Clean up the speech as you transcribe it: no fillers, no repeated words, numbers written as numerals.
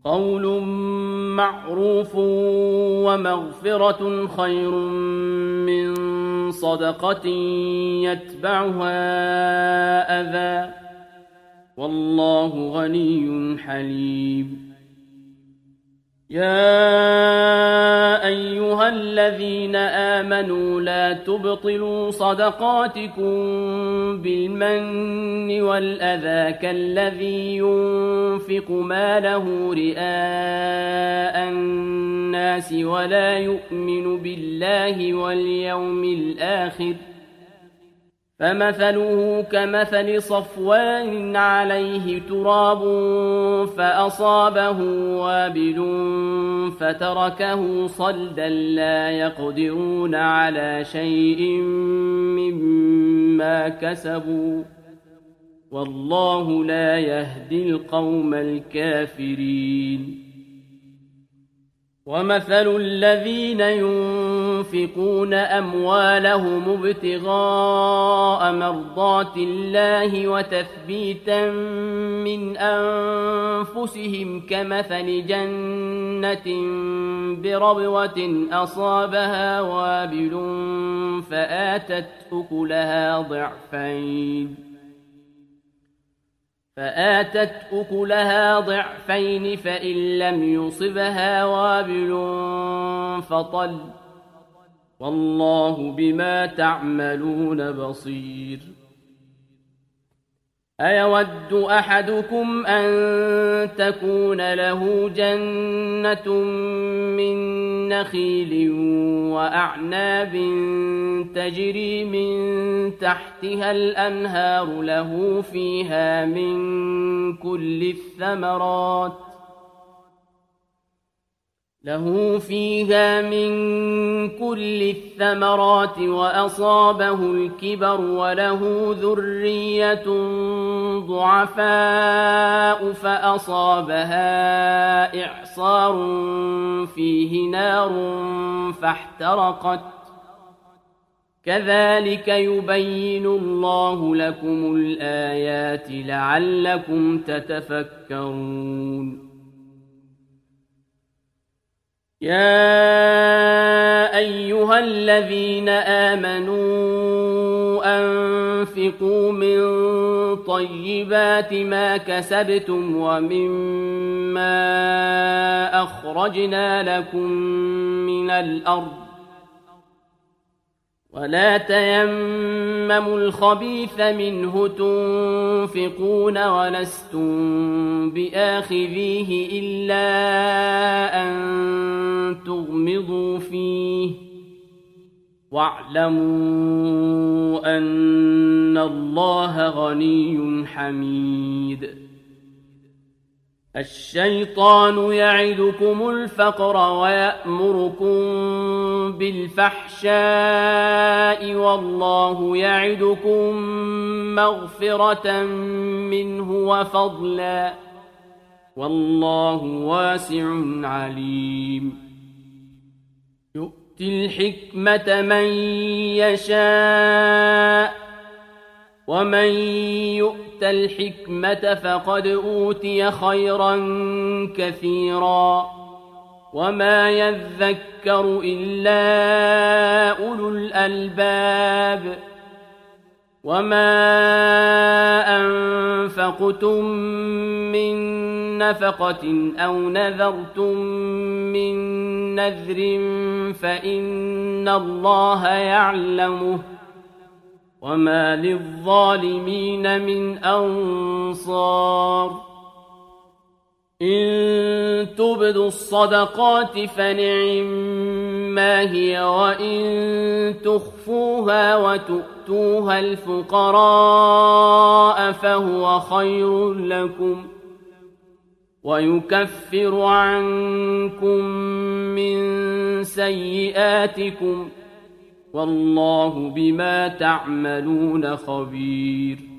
قول معروف ومغفرة خير من صدقة يتبعها أذى والله غني حليم. يا أيها الذين آمنوا لا تبطلوا صدقاتكم بالمن والأذى كالذي ينفق ماله رئاء الناس ولا يؤمن بالله واليوم الآخر فمثله كمثل صفوان عليه تراب فأصابه وابل فتركه صلدا لا يقدرون على شيء مما كسبوا والله لا يهدي القوم الكافرين. ومثل الذين ينفقون أموالهم ابتغاء مرضات الله وتثبيتا من أنفسهم كمثل جنة بربوة أصابها وابل فآتت أكلها ضعفين فإن لم يصبها وابل فطل والله بما تعملون بصير. أيود أحدكم أن تكون له جنة من نخيل وأعناب تجري من تحتها الأنهار له فيها من كل الثمرات وأصابه الكبر وله ذرية ضعفاء فأصابها إعصار فيه نار فاحترقت كذلك يبين الله لكم الآيات لعلكم تتفكرون. يا أيها الذين آمنوا أنفقوا من طيبات ما كسبتم ومما أخرجنا لكم من الأرض ولا تيمموا الخبيث منه تنفقون ولستم بآخذيه إلا أن تغمضوا فيه واعلموا أن الله غني حميد. الشيطان يعدكم الفقر ويأمركم بالفحشاء والله يعدكم مغفرة منه وفضلا والله واسع عليم. يؤتي الحكمة من يشاء ومن يؤت الحكمة فقد أوتي خيرا كثيرا وما يذكر إلا أولو الألباب. وما أنفقتم من نفقة أو نذرتم من نذر فإن الله يعلمه وما للظالمين من أنصار. إن تبدوا الصدقات فنعما هي وإن تخفوها وتؤتوها الفقراء فهو خير لكم ويكفر عنكم من سيئاتكم والله بما تعملون خبير.